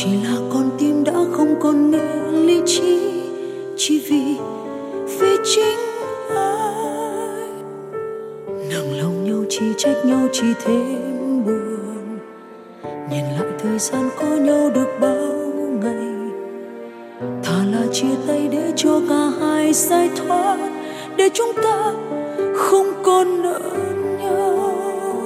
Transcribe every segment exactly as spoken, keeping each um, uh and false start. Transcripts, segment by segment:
chỉ là con tim đã không còn nghe lý trí, chỉ vì vì chính ai. Nặng lòng nhau chỉ trách nhau chỉ thêm buồn, nhìn lại thời gian có nhau được bao ngày, thà là chia tay để cho cả hai giải thoát, để chúng ta không còn nợ nhau.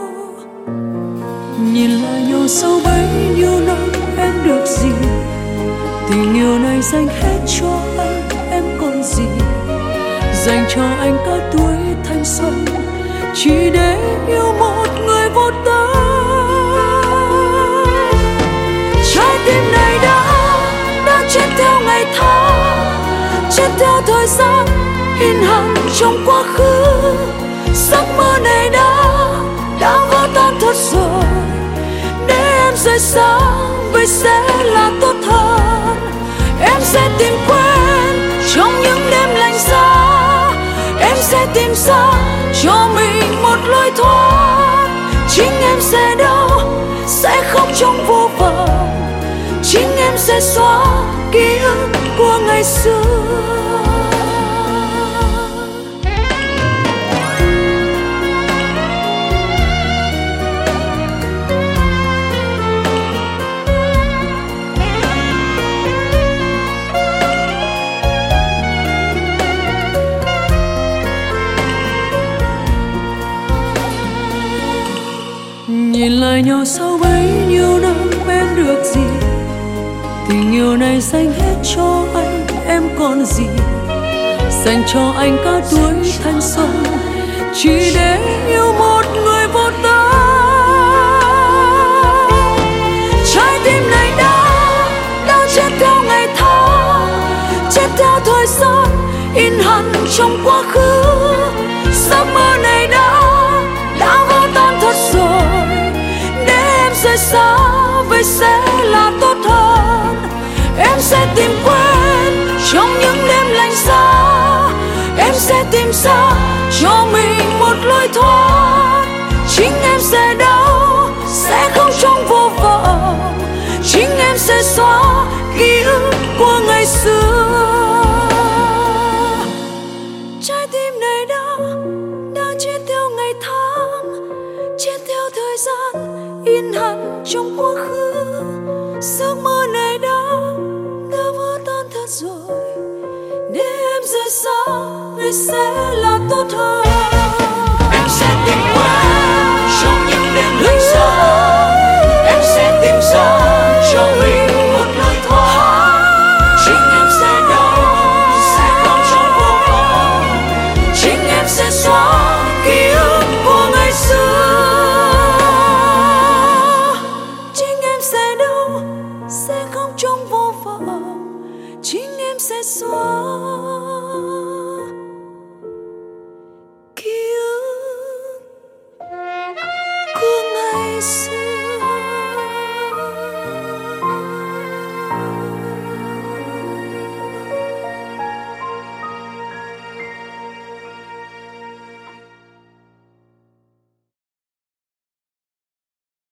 Nhìn lại nhau sau bấy nhiêu năm em được gì, tình yêu này dành hết cho anh, em còn gì, dành cho anh cả tuổi thanh xuân, chỉ để yêu một người vô tâm. Trái tim này đã đã chết theo ngày tháng, chết theo thời gian in hằn trong quá khứ. Giấc mơ này đã đã vỡ tan thật rồi, để em rời xa vậy sẽ là tốt hơn. Em sẽ tìm quên trong những đêm lạnh giá, em sẽ tìm ra cho mình một lối thoát. Chính em sẽ đau, sẽ khóc trong vô vọng, chính em sẽ xóa ký ức của ngày xưa. Nhìn lại nhau sau bấy nhiêu năm em được gì, tình yêu này dành hết cho anh, em còn gì, dành cho anh cả tuổi thanh xuân, chỉ để yêu một người vô tâm. Trái tim này đã đã chết theo ngày tháng, chết theo thời gian in hằn trong quá khứ. Giấc mơ này đã đã vỡ tan thật rồi, rời xa vậy sẽ là tốt hơn. Em sẽ tìm quên trong những đêm lạnh giá, em sẽ tìm ra cho mình một lối thoát. Chính em sẽ đau, sẽ không trong vô vọng, chính em sẽ xóa ký ức của ngày xưa. Trái tim này đã đã chết theo ngày tháng, chết theo thời gian in hằn trong quá khứ. Giấc mơ này đã đã vỡ tan thật rồi, để em rời xa vậy sẽ là tốt hơn. Em sẽ tìm quên trong những đêm lạnh giá, em sẽ tìm ra cho mình một lối thoát. Chính em sẽ đau, sẽ khóc trong vô vọng, chính em sẽ xóa ký ức của ngày xưa. Sẽ không trong vô vọng, chính em sẽ xóa